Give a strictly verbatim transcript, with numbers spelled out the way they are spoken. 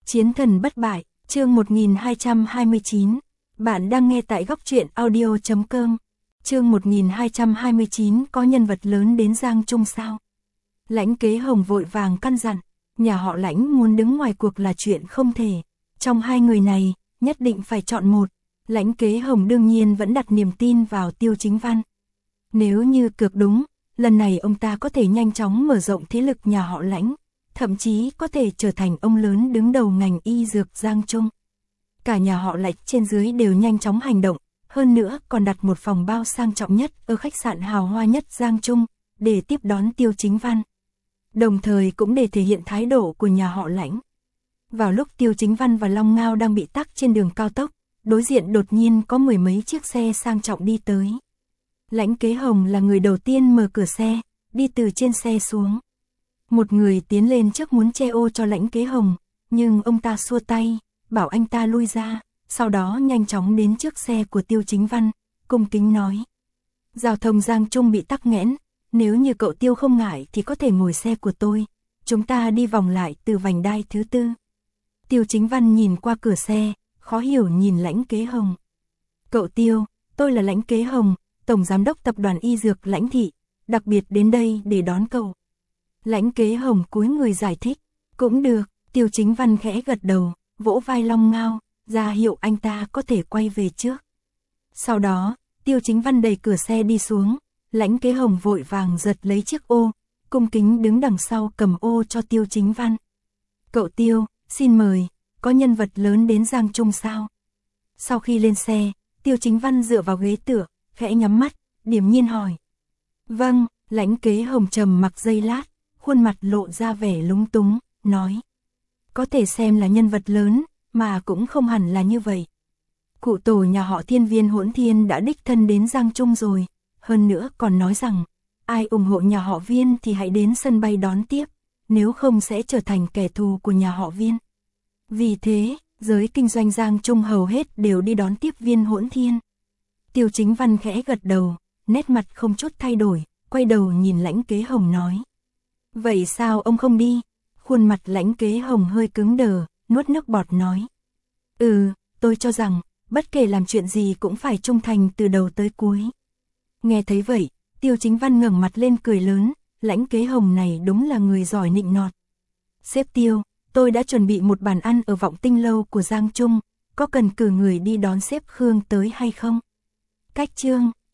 Chiến thần bất bại, chương một nghìn hai trăm hai mươi chín. Bạn đang nghe tại góc truyện audio chấm com. Chương một nghìn hai trăm hai mươi chín, có nhân vật lớn đến Giang Trung sao? Lãnh Kế Hồng vội vàng căn dặn, nhà họ Lãnh muốn đứng ngoài cuộc là chuyện không thể. Trong hai người này, nhất định phải chọn một. Lãnh Kế Hồng đương nhiên vẫn đặt niềm tin vào Tiêu Chính Văn. Nếu như cược đúng, lần này ông ta có thể nhanh chóng mở rộng thế lực nhà họ Lãnh, thậm chí có thể trở thành ông lớn đứng đầu ngành y dược Giang Trung. Cả nhà họ Lãnh trên dưới đều nhanh chóng hành động, hơn nữa còn đặt một phòng bao sang trọng nhất ở khách sạn hào hoa nhất Giang Trung, để tiếp đón Tiêu Chính Văn. Đồng thời cũng để thể hiện thái độ của nhà họ Lãnh. Vào lúc Tiêu Chính Văn và Long Ngao đang bị tắc trên đường cao tốc, đối diện đột nhiên có mười mấy chiếc xe sang trọng đi tới. Lãnh Kế Hồng là người đầu tiên mở cửa xe, đi từ trên xe xuống. Một người tiến lên trước muốn che ô cho Lãnh Kế Hồng, nhưng ông ta xua tay, bảo anh ta lui ra, sau đó nhanh chóng đến trước xe của Tiêu Chính Văn, cung kính nói. Giao thông Giang Trung bị tắc nghẽn, nếu như cậu Tiêu không ngại thì có thể ngồi xe của tôi, chúng ta đi vòng lại từ vành đai thứ tư. Tiêu Chính Văn nhìn qua cửa xe, khó hiểu nhìn Lãnh Kế Hồng. Cậu Tiêu, tôi là Lãnh Kế Hồng, Tổng Giám đốc Tập đoàn Y Dược Lãnh Thị, đặc biệt đến đây để đón cậu. Lãnh Kế Hồng cúi người giải thích, cũng được, Tiêu Chính Văn khẽ gật đầu, vỗ vai Long Ngao, ra hiệu anh ta có thể quay về trước. Sau đó, Tiêu Chính Văn đẩy cửa xe đi xuống, Lãnh Kế Hồng vội vàng giật lấy chiếc ô, cung kính đứng đằng sau cầm ô cho Tiêu Chính Văn. Cậu Tiêu, xin mời, có nhân vật lớn đến Giang Trung sao? Sau khi lên xe, Tiêu Chính Văn dựa vào ghế tựa, khẽ nhắm mắt, điềm nhiên hỏi. Vâng, Lãnh Kế Hồng trầm mặc giây lát, khuôn mặt lộ ra vẻ lúng túng, nói. Có thể xem là nhân vật lớn, mà cũng không hẳn là như vậy. Cụ tổ nhà họ Thiên Viên Hỗn Thiên đã đích thân đến Giang Trung rồi, hơn nữa còn nói rằng, ai ủng hộ nhà họ Viên thì hãy đến sân bay đón tiếp, nếu không sẽ trở thành kẻ thù của nhà họ Viên. Vì thế, giới kinh doanh Giang Trung hầu hết đều đi đón tiếp Viên Hỗn Thiên. Tiêu Chính Văn khẽ gật đầu, nét mặt không chút thay đổi, quay đầu nhìn Lãnh Kế Hồng nói. Vậy sao ông không đi? Khuôn mặt Lãnh Kế Hồng hơi cứng đờ, nuốt nước bọt nói. Ừ, tôi cho rằng, bất kể làm chuyện gì cũng phải trung thành từ đầu tới cuối. Nghe thấy vậy, Tiêu Chính Văn ngẩng mặt lên cười lớn, Lãnh Kế Hồng này đúng là người giỏi nịnh nọt. Sếp Tiêu, tôi đã chuẩn bị một bàn ăn ở Vọng Tinh Lâu của Giang Trung, có cần cử người đi đón sếp Khương tới hay không? Cách chương,